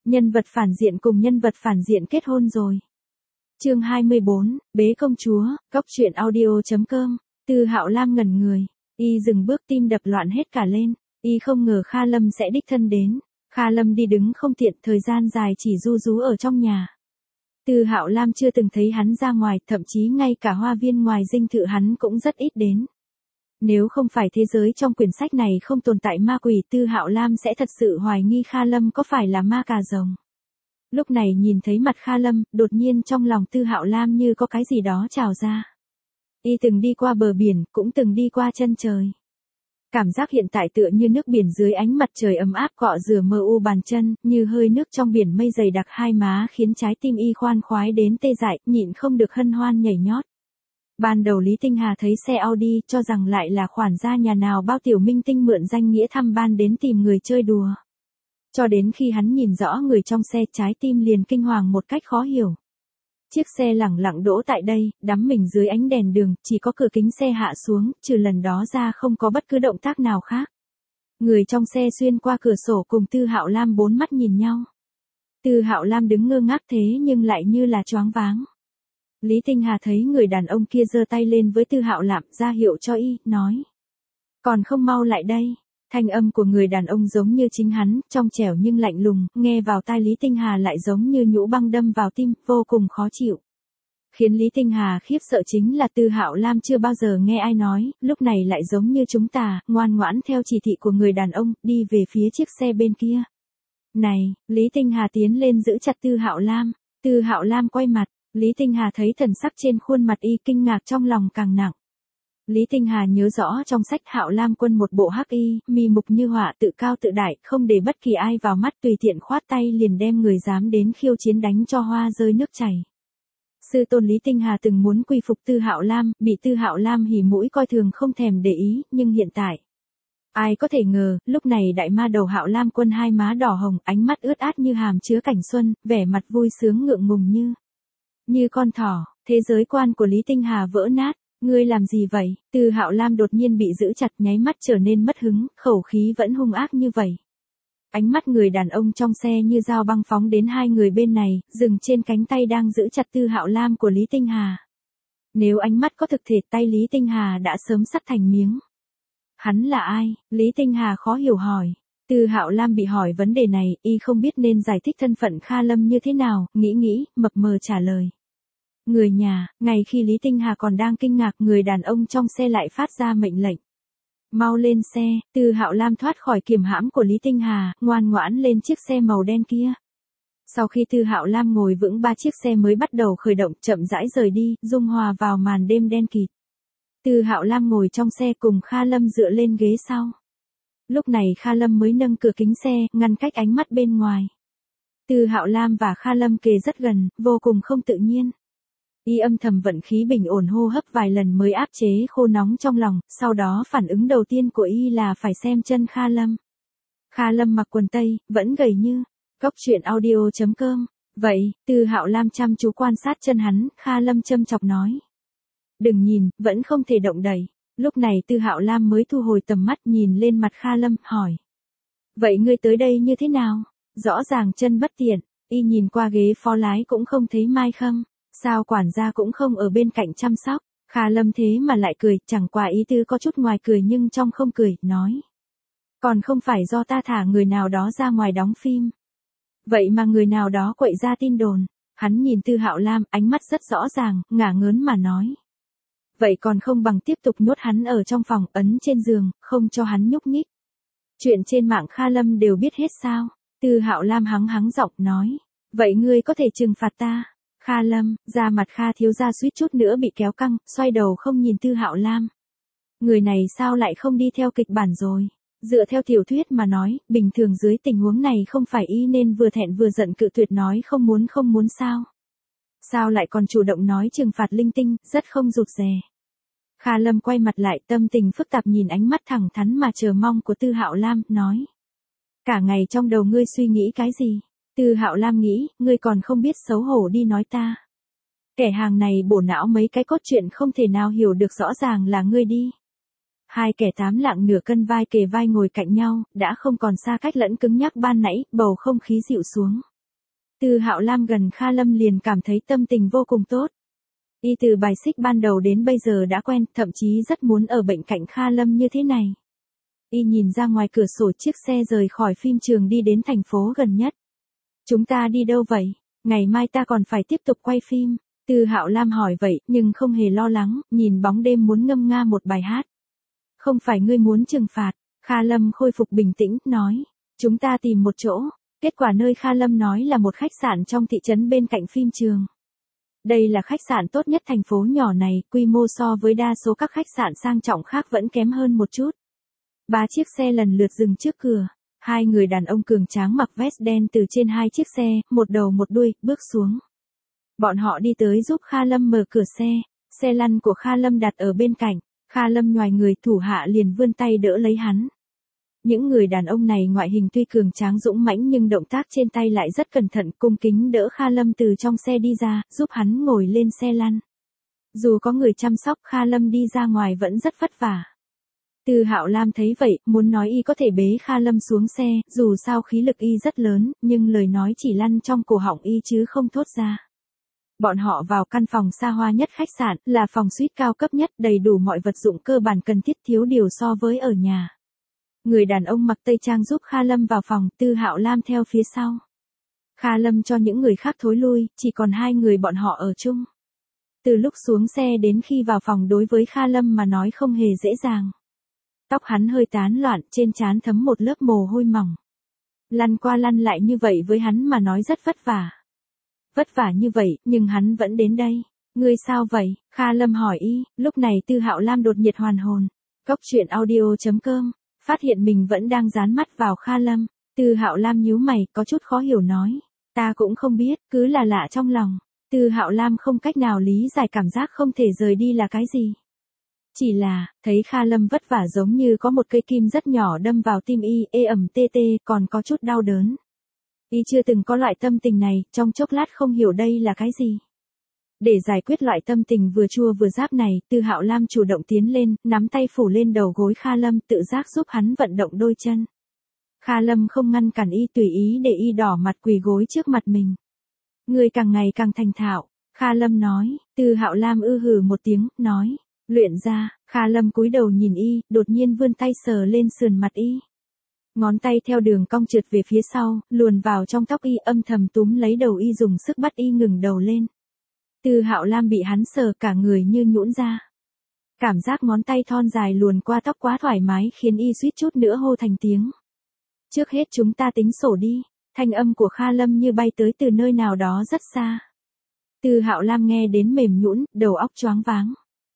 Nhân vật phản diện cùng nhân vật phản diện kết hôn rồi. Chương 24, Bế công chúa, Cóc truyện audio.com. Tư Hạo Lam ngẩn người, y dừng bước tim đập loạn hết cả lên, y không ngờ Kha Lâm sẽ đích thân đến. Kha Lâm đi đứng không tiện, thời gian dài chỉ ru rú ở trong nhà. Tư Hạo Lam chưa từng thấy hắn ra ngoài, thậm chí ngay cả hoa viên ngoài dinh thự hắn cũng rất ít đến. Nếu không phải thế giới trong quyển sách này không tồn tại ma quỷ, Tư Hạo Lam sẽ thật sự hoài nghi Kha Lâm có phải là ma cà rồng. Lúc này nhìn thấy mặt Kha Lâm, đột nhiên trong lòng Tư Hạo Lam như có cái gì đó trào ra. Y từng đi qua bờ biển, cũng từng đi qua chân trời. Cảm giác hiện tại tựa như nước biển dưới ánh mặt trời ấm áp cọ rửa mờ u bàn chân, như hơi nước trong biển mây dày đặc hai má, khiến trái tim y khoan khoái đến tê dại, nhịn không được hân hoan nhảy nhót. Ban đầu Lý Tinh Hà thấy xe Audi cho rằng lại là khoản gia nhà nào bao tiểu minh tinh mượn danh nghĩa thăm ban đến tìm người chơi đùa. Cho đến khi hắn nhìn rõ người trong xe, trái tim liền kinh hoàng một cách khó hiểu. Chiếc xe lẳng lặng đỗ tại đây, đắm mình dưới ánh đèn đường, chỉ có cửa kính xe hạ xuống, trừ lần đó ra không có bất cứ động tác nào khác. Người trong xe xuyên qua cửa sổ cùng Tư Hạo Lam bốn mắt nhìn nhau. Tư Hạo Lam đứng ngơ ngác thế nhưng lại như là choáng váng. Lý Tinh Hà thấy người đàn ông kia giơ tay lên với Tư Hạo Lam, ra hiệu cho y, nói. Còn không mau lại đây. Thanh âm của người đàn ông giống như chính hắn, trong trẻo nhưng lạnh lùng, nghe vào tai Lý Tinh Hà lại giống như nhũ băng đâm vào tim, vô cùng khó chịu. Khiến Lý Tinh Hà khiếp sợ chính là Tư Hạo Lam chưa bao giờ nghe ai nói, lúc này lại giống như chúng ta, ngoan ngoãn theo chỉ thị của người đàn ông, đi về phía chiếc xe bên kia. Này, Lý Tinh Hà tiến lên giữ chặt Tư Hạo Lam. Tư Hạo Lam quay mặt, Lý Tinh Hà thấy thần sắc trên khuôn mặt y, kinh ngạc trong lòng càng nặng. Lý Tinh Hà nhớ rõ trong sách Hạo Lam Quân một bộ hắc y, mi mục như họa, tự cao tự đại, không để bất kỳ ai vào mắt, tùy tiện khoát tay liền đem người dám đến khiêu chiến đánh cho hoa rơi nước chảy. Sư tôn Lý Tinh Hà từng muốn quy phục Tư Hạo Lam, bị Tư Hạo Lam hỉ mũi coi thường không thèm để ý, nhưng hiện tại, ai có thể ngờ, lúc này đại ma đầu Hạo Lam Quân hai má đỏ hồng, ánh mắt ướt át như hàm chứa cảnh xuân, vẻ mặt vui sướng ngượng ngùng như con thỏ. Thế giới quan của Lý Tinh Hà vỡ nát. Ngươi làm gì vậy? Tư Hạo Lam đột nhiên bị giữ chặt, nháy mắt trở nên mất hứng, khẩu khí vẫn hung ác như vậy. Ánh mắt người đàn ông trong xe như dao băng phóng đến hai người bên này, dừng trên cánh tay đang giữ chặt Tư Hạo Lam của Lý Tinh Hà. Nếu ánh mắt có thực thể, tay Lý Tinh Hà đã sớm sắt thành miếng. Hắn là ai? Lý Tinh Hà khó hiểu hỏi. Tư Hạo Lam bị hỏi vấn đề này, y không biết nên giải thích thân phận Kha Lâm như thế nào, nghĩ, mập mờ trả lời. Người nhà. Ngay khi Lý Tinh Hà còn đang kinh ngạc, người đàn ông trong xe lại phát ra mệnh lệnh. Mau lên xe. Tư Hạo Lam thoát khỏi kiềm hãm của Lý Tinh Hà, ngoan ngoãn lên chiếc xe màu đen kia. Sau khi Tư Hạo Lam ngồi vững, ba chiếc xe mới bắt đầu khởi động, chậm rãi rời đi, dung hòa vào màn đêm đen kịt. Tư Hạo Lam ngồi trong xe cùng Kha Lâm dựa lên ghế sau. Lúc này Kha Lâm mới nâng cửa kính xe, ngăn cách ánh mắt bên ngoài. Tư Hạo Lam và Kha Lâm kề rất gần, vô cùng không tự nhiên. Y âm thầm vận khí bình ổn hô hấp vài lần mới áp chế khô nóng trong lòng, sau đó phản ứng đầu tiên của y là phải xem chân Kha Lâm. Kha Lâm mặc quần tây, vẫn gầy như. Cóc truyện audio.com. Vậy, Tư Hạo Lam chăm chú quan sát chân hắn, Kha Lâm châm chọc nói. Đừng nhìn, vẫn không thể động đậy. Lúc này Tư Hạo Lam mới thu hồi tầm mắt, nhìn lên mặt Kha Lâm, hỏi. Vậy ngươi tới đây như thế nào? Rõ ràng chân bất tiện, y nhìn qua ghế phó lái cũng không thấy Mai Khâm. Sao quản gia cũng không ở bên cạnh chăm sóc? Kha Lâm thế mà lại cười, chẳng qua ý tứ có chút ngoài cười nhưng trong không cười, nói. Còn không phải do ta thả người nào đó ra ngoài đóng phim. Vậy mà người nào đó quậy ra tin đồn. Hắn nhìn Tư Hạo Lam, ánh mắt rất rõ ràng, ngả ngớn mà nói. Vậy còn không bằng tiếp tục nhốt hắn ở trong phòng, ấn trên giường, không cho hắn nhúc nhích. Chuyện trên mạng Kha Lâm đều biết hết sao? Tư Hạo Lam hắng giọng nói. Vậy ngươi có thể trừng phạt ta? Kha Lâm, da mặt Kha thiếu gia suýt chút nữa bị kéo căng, xoay đầu không nhìn Tư Hạo Lam. Người này sao lại không đi theo kịch bản rồi? Dựa theo tiểu thuyết mà nói, bình thường dưới tình huống này không phải y nên vừa thẹn vừa giận cự tuyệt nói không muốn sao? Sao lại còn chủ động nói trừng phạt linh tinh, rất không rụt rè. Kha Lâm quay mặt lại, tâm tình phức tạp nhìn ánh mắt thẳng thắn mà chờ mong của Tư Hạo Lam, nói. Cả ngày trong đầu ngươi suy nghĩ cái gì? Tư Hạo Lam nghĩ, ngươi còn không biết xấu hổ đi nói ta. Kẻ hàng này bổ não mấy cái cốt truyện không thể nào hiểu được rõ ràng là ngươi đi. Hai kẻ 8 lạng nửa cân vai kề vai ngồi cạnh nhau, đã không còn xa cách lẫn cứng nhắc ban nãy, bầu không khí dịu xuống. Từ Hạo Lam gần Kha Lâm liền cảm thấy tâm tình vô cùng tốt. Y từ bài xích ban đầu đến bây giờ đã quen, thậm chí rất muốn ở bên cạnh Kha Lâm như thế này. Y nhìn ra ngoài cửa sổ chiếc xe rời khỏi phim trường đi đến thành phố gần nhất. Chúng ta đi đâu vậy? Ngày mai ta còn phải tiếp tục quay phim. Từ Hạo Lam hỏi vậy, nhưng không hề lo lắng, nhìn bóng đêm muốn ngâm nga một bài hát. Không phải ngươi muốn trừng phạt, Kha Lâm khôi phục bình tĩnh, nói. Chúng ta tìm một chỗ. Kết quả nơi Kha Lâm nói là một khách sạn trong thị trấn bên cạnh phim trường. Đây là khách sạn tốt nhất thành phố nhỏ này, quy mô so với đa số các khách sạn sang trọng khác vẫn kém hơn một chút. 3 chiếc xe lần lượt dừng trước cửa. 2 người đàn ông cường tráng mặc vest đen từ trên 2 chiếc xe, một đầu một đuôi, bước xuống. Bọn họ đi tới giúp Kha Lâm mở cửa xe lăn của Kha Lâm đặt ở bên cạnh. Kha Lâm nhoài người, thủ hạ liền vươn tay đỡ lấy hắn. Những người đàn ông này ngoại hình tuy cường tráng dũng mãnh nhưng động tác trên tay lại rất cẩn thận, cung kính đỡ Kha Lâm từ trong xe đi ra, giúp hắn ngồi lên xe lăn. Dù có người chăm sóc, Kha Lâm đi ra ngoài vẫn rất vất vả. Từ Hạo Lam thấy vậy, muốn nói y có thể bế Kha Lâm xuống xe, dù sao khí lực y rất lớn, nhưng lời nói chỉ lăn trong cổ họng y chứ không thốt ra. Bọn họ vào căn phòng xa hoa nhất khách sạn, là phòng suite cao cấp nhất, đầy đủ mọi vật dụng cơ bản cần thiết, thiếu điều so với ở nhà. Người đàn ông mặc tây trang giúp Kha Lâm vào phòng, Từ Hạo Lam theo phía sau. Kha Lâm cho những người khác thối lui, chỉ còn 2 người bọn họ ở chung. Từ lúc xuống xe đến khi vào phòng đối với Kha Lâm mà nói không hề dễ dàng. Tóc hắn hơi tán loạn, trên trán thấm một lớp mồ hôi mỏng. Lăn qua lăn lại như vậy với hắn mà nói rất vất vả. Vất vả như vậy, nhưng hắn vẫn đến đây. Ngươi sao vậy? Kha Lâm hỏi y, lúc này Từ Hạo Lam đột nhiệt hoàn hồn. Cốc truyện audio.com, phát hiện mình vẫn đang dán mắt vào Kha Lâm. Từ Hạo Lam nhíu mày, có chút khó hiểu nói. Ta cũng không biết, cứ là lạ trong lòng. Từ Hạo Lam không cách nào lý giải cảm giác không thể rời đi là cái gì. Chỉ là, thấy Kha Lâm vất vả giống như có một cây kim rất nhỏ đâm vào tim y, ê ẩm tê tê, còn có chút đau đớn. Y chưa từng có loại tâm tình này, trong chốc lát không hiểu đây là cái gì. Để giải quyết loại tâm tình vừa chua vừa rát này, Từ Hạo Lam chủ động tiến lên, nắm tay phủ lên đầu gối Kha Lâm, tự giác giúp hắn vận động đôi chân. Kha Lâm không ngăn cản y, tùy ý để y đỏ mặt quỳ gối trước mặt mình. Người càng ngày càng thành thạo, Kha Lâm nói. Từ Hạo Lam hừ một tiếng, nói. Luyện ra. Kha Lâm cúi đầu nhìn y, đột nhiên vươn tay sờ lên sườn mặt y. Ngón tay theo đường cong trượt về phía sau, luồn vào trong tóc y, âm thầm túm lấy đầu y, dùng sức bắt y ngừng đầu lên. Từ Hạo Lam bị hắn sờ cả người như nhũn ra. Cảm giác ngón tay thon dài luồn qua tóc quá thoải mái khiến y suýt chút nữa hô thành tiếng. Trước hết chúng ta tính sổ đi. Thanh âm của Kha Lâm như bay tới từ nơi nào đó rất xa. Từ Hạo Lam nghe đến mềm nhũn, đầu óc choáng váng.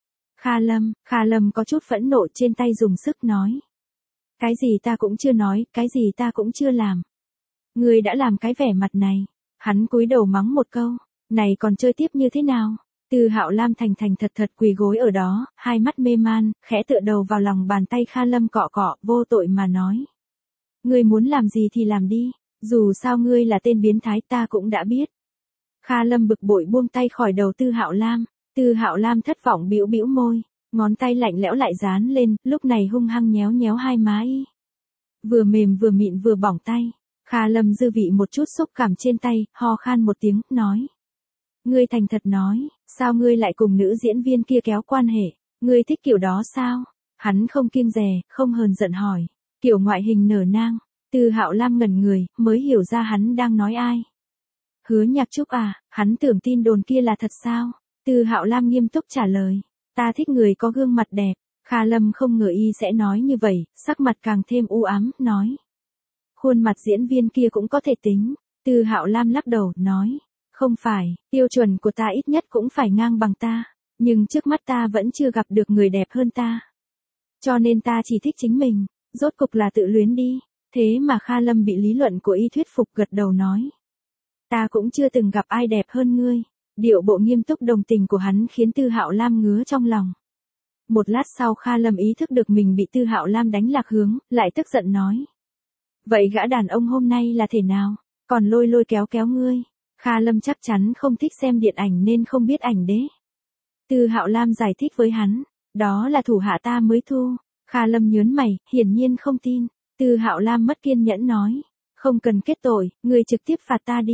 Kha Lâm có chút phẫn nộ, trên tay dùng sức nói. Cái gì ta cũng chưa nói, cái gì ta cũng chưa làm. Ngươi đã làm cái vẻ mặt này. Hắn cúi đầu mắng một câu. Này còn chơi tiếp như thế nào? Từ Hạo Lam thành thành thật thật quỳ gối ở đó, hai mắt mê man, khẽ tựa đầu vào lòng bàn tay Kha Lâm cọ cọ, vô tội mà nói. Ngươi muốn làm gì thì làm đi, dù sao ngươi là tên biến thái ta cũng đã biết. Kha Lâm bực bội buông tay khỏi đầu Từ Hạo Lam. Từ Hạo Lam thất vọng bĩu bĩu môi, ngón tay lạnh lẽo lại dán lên, lúc này hung hăng nhéo nhéo hai má y. Vừa mềm vừa mịn vừa bỏng tay. Kha Lâm dư vị một chút xúc cảm trên tay, ho khan một tiếng, nói. Ngươi thành thật nói, sao ngươi lại cùng nữ diễn viên kia kéo quan hệ? Ngươi thích kiểu đó sao? Hắn không kiêng dè, không hờn giận hỏi. Kiểu ngoại hình nở nang. Từ Hạo Lam ngẩn người, mới hiểu ra hắn đang nói ai. Hứa Nhạc Trúc à, hắn tưởng tin đồn kia là thật sao? Từ Hạo Lam nghiêm túc trả lời. Ta thích người có gương mặt đẹp. Kha Lâm không ngờ y sẽ nói như vậy, sắc mặt càng thêm u ám, nói. Khuôn mặt diễn viên kia cũng có thể tính. Từ Hạo Lam lắc đầu, nói. Không phải, tiêu chuẩn của ta ít nhất cũng phải ngang bằng ta. Nhưng trước mắt ta vẫn chưa gặp được người đẹp hơn ta. Cho nên ta chỉ thích chính mình. Rốt cục là tự luyến đi. Thế mà Kha Lâm bị lý luận của y thuyết phục, gật đầu nói. Ta cũng chưa từng gặp ai đẹp hơn ngươi. Điệu bộ nghiêm túc đồng tình của hắn khiến Từ Hạo Lam ngứa trong lòng. Một lát sau Kha Lâm ý thức được mình bị Từ Hạo Lam đánh lạc hướng, lại tức giận nói. Vậy gã đàn ông hôm nay là thể nào? Còn lôi lôi kéo kéo ngươi. Kha Lâm chắc chắn không thích xem điện ảnh nên không biết ảnh đế. Từ Hạo Lam giải thích với hắn. Đó là thủ hạ ta mới thu. Kha Lâm nhớn mày, hiển nhiên không tin. Từ Hạo Lam mất kiên nhẫn nói. Không cần kết tội, ngươi trực tiếp phạt ta đi.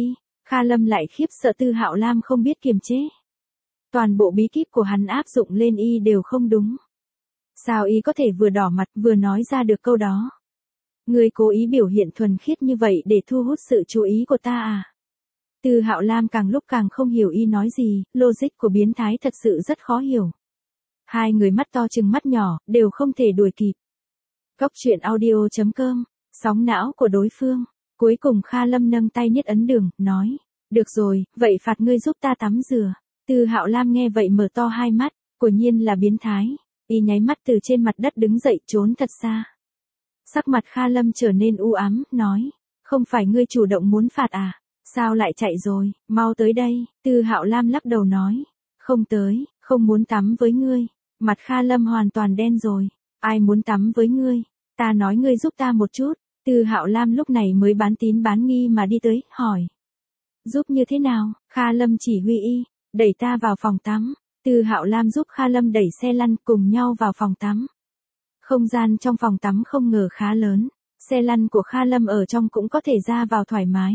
Kha Lâm lại khiếp sợ Tư Hạo Lam không biết kiềm chế. Toàn bộ bí kíp của hắn áp dụng lên y đều không đúng. Sao y có thể vừa đỏ mặt vừa nói ra được câu đó? Ngươi cố ý biểu hiện thuần khiết như vậy để thu hút sự chú ý của ta à? Tư Hạo Lam càng lúc càng không hiểu y nói gì, logic của biến thái thật sự rất khó hiểu. Hai người mắt to chừng mắt nhỏ, đều không thể đuổi kịp. Cóc truyện audio.com, sóng não của đối phương. Cuối cùng Kha Lâm nâng tay niết ấn đường, nói. Được rồi, vậy phạt ngươi giúp ta tắm rửa. Tư Hạo Lam nghe vậy mở to hai mắt, quả nhiên là biến thái. Y nháy mắt từ trên mặt đất đứng dậy trốn thật xa. Sắc mặt Kha Lâm trở nên u ám, nói. Không phải ngươi chủ động muốn phạt à? Sao lại chạy rồi, mau tới đây. Tư Hạo Lam lắc đầu nói. Không tới, không muốn tắm với ngươi. Mặt Kha Lâm hoàn toàn đen rồi. Ai muốn tắm với ngươi? Ta nói ngươi giúp ta một chút. Tư Hạo Lam lúc này mới bán tín bán nghi mà đi tới, hỏi. Giúp như thế nào? Kha Lâm chỉ huy y, đẩy ta vào phòng tắm. Tư Hạo Lam giúp Kha Lâm đẩy xe lăn cùng nhau vào phòng tắm. Không gian trong phòng tắm không ngờ khá lớn, xe lăn của Kha Lâm ở trong cũng có thể ra vào thoải mái.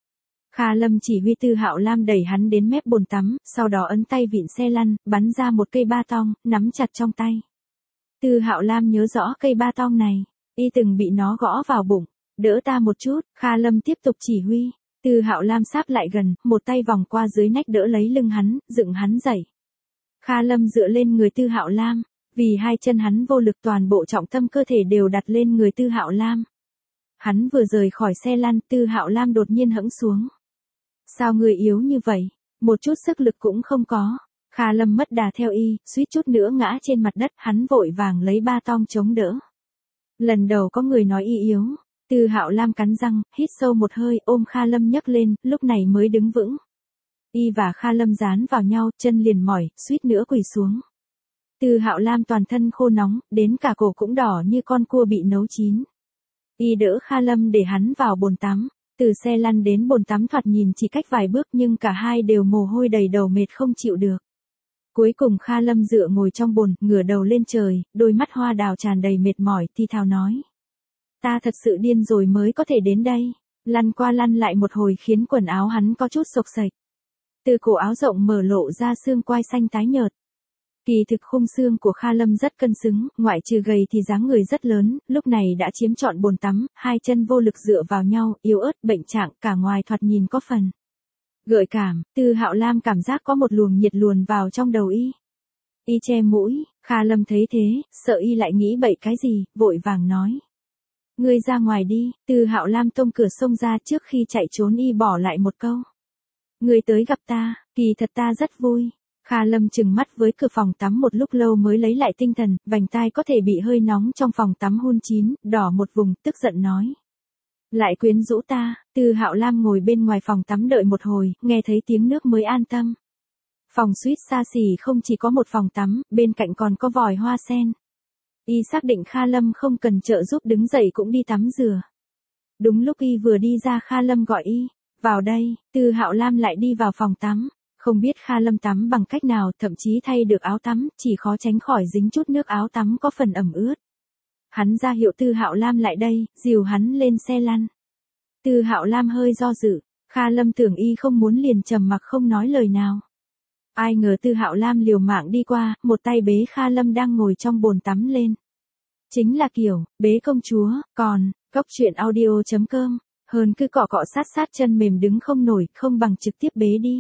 Kha Lâm chỉ huy Tư Hạo Lam đẩy hắn đến mép bồn tắm, sau đó ấn tay vịn xe lăn, bắn ra một cây ba tong, nắm chặt trong tay. Tư Hạo Lam nhớ rõ cây ba tong này, y từng bị nó gõ vào bụng. Đỡ ta một chút, Kha Lâm tiếp tục chỉ huy. Tư Hạo Lam sáp lại gần, một tay vòng qua dưới nách đỡ lấy lưng hắn, dựng hắn dậy. Kha Lâm dựa lên người Tư Hạo Lam, vì hai chân hắn vô lực toàn bộ trọng tâm cơ thể đều đặt lên người Tư Hạo Lam. Hắn vừa rời khỏi xe lăn, Tư Hạo Lam đột nhiên hẫng xuống. Sao người yếu như vậy, một chút sức lực cũng không có. Kha Lâm mất đà theo y, suýt chút nữa ngã trên mặt đất, hắn vội vàng lấy ba tong chống đỡ. Lần đầu có người nói y yếu. Tư Hạo Lam cắn răng, hít sâu một hơi, ôm Kha Lâm nhấc lên, lúc này mới đứng vững. Y và Kha Lâm dán vào nhau, chân liền mỏi, suýt nữa quỳ xuống. Tư Hạo Lam toàn thân khô nóng, đến cả cổ cũng đỏ như con cua bị nấu chín. Y đỡ Kha Lâm để hắn vào bồn tắm. Từ xe lăn đến bồn tắm thoạt nhìn chỉ cách vài bước nhưng cả hai đều mồ hôi đầy đầu mệt không chịu được. Cuối cùng Kha Lâm dựa ngồi trong bồn, ngửa đầu lên trời, đôi mắt hoa đào tràn đầy mệt mỏi, thi thào nói. Ta thật sự điên rồi mới có thể đến đây. Lăn qua lăn lại một hồi khiến quần áo hắn có chút xộc xệch. Từ cổ áo rộng mở lộ ra xương quai xanh tái nhợt. Kỳ thực khung xương của Kha Lâm rất cân xứng, ngoại trừ gầy thì dáng người rất lớn, lúc này đã chiếm trọn bồn tắm, hai chân vô lực dựa vào nhau, yếu ớt, bệnh trạng, cả ngoài thoạt nhìn có phần gợi cảm. Tư Hạo Lam cảm giác có một luồng nhiệt luồn vào trong đầu y. Y che mũi, Kha Lâm thấy thế, sợ y lại nghĩ bậy cái gì, vội vàng nói. Ngươi ra ngoài đi. Tư Hạo Lam tông cửa xông ra, trước khi chạy trốn y bỏ lại một câu. Ngươi tới gặp ta, kỳ thật ta rất vui. Kha Lâm trừng mắt với cửa phòng tắm một lúc lâu mới lấy lại tinh thần, vành tai có thể bị hơi nóng trong phòng tắm hun chín, đỏ một vùng, tức giận nói. Lại quyến rũ ta. Tư Hạo Lam ngồi bên ngoài phòng tắm đợi một hồi, nghe thấy tiếng nước mới an tâm. Phòng suite xa xỉ không chỉ có một phòng tắm, bên cạnh còn có vòi hoa sen. Y xác định Kha Lâm không cần trợ giúp đứng dậy cũng đi tắm rửa. Đúng lúc y vừa đi ra Kha Lâm gọi y. Vào đây. Tư Hạo Lam lại đi vào phòng tắm. Không biết Kha Lâm tắm bằng cách nào, thậm chí thay được áo tắm, chỉ khó tránh khỏi dính chút nước áo tắm có phần ẩm ướt. Hắn ra hiệu Tư Hạo Lam lại đây, dìu hắn lên xe lăn. Tư Hạo Lam hơi do dự, Kha Lâm tưởng y không muốn liền trầm mặc không nói lời nào. Ai ngờ Tư Hạo Lam liều mạng đi qua, một tay bế Kha Lâm đang ngồi trong bồn tắm lên. Chính là kiểu, bế công chúa, còn, cóc truyện audio.com, hơn cứ cọ cọ sát sát chân mềm đứng không nổi, không bằng trực tiếp bế đi.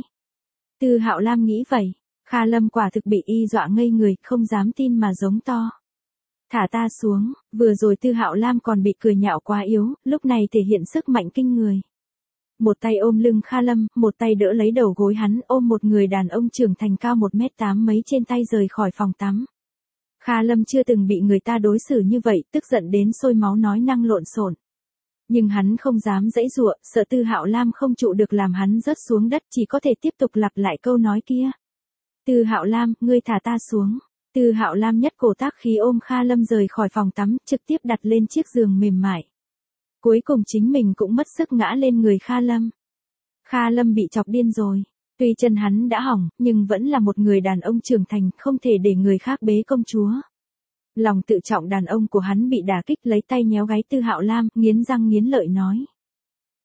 Tư Hạo Lam nghĩ vậy, Kha Lâm quả thực bị y dọa ngây người, không dám tin mà giống to. Thả ta xuống, vừa rồi Tư Hạo Lam còn bị cười nhạo quá yếu, lúc này thể hiện sức mạnh kinh người. Một tay ôm lưng Kha Lâm, một tay đỡ lấy đầu gối hắn, ôm một người đàn ông trưởng thành cao 1m8 mấy trên tay rời khỏi phòng tắm. Kha Lâm chưa từng bị người ta đối xử như vậy, tức giận đến sôi máu nói năng lộn xộn. Nhưng hắn không dám giãy giụa, sợ Tư Hạo Lam không trụ được làm hắn rớt xuống đất, chỉ có thể tiếp tục lặp lại câu nói kia. Tư Hạo Lam, ngươi thả ta xuống. Tư Hạo Lam nhất cổ tác khí ôm Kha Lâm rời khỏi phòng tắm, trực tiếp đặt lên chiếc giường mềm mại. Cuối cùng chính mình cũng mất sức ngã lên người Kha Lâm. Kha Lâm bị chọc điên rồi. Tuy chân hắn đã hỏng, nhưng vẫn là một người đàn ông trưởng thành, không thể để người khác bế công chúa. Lòng tự trọng đàn ông của hắn bị đả kích, lấy tay nhéo gáy Tư Hạo Lam, nghiến răng nghiến lợi nói.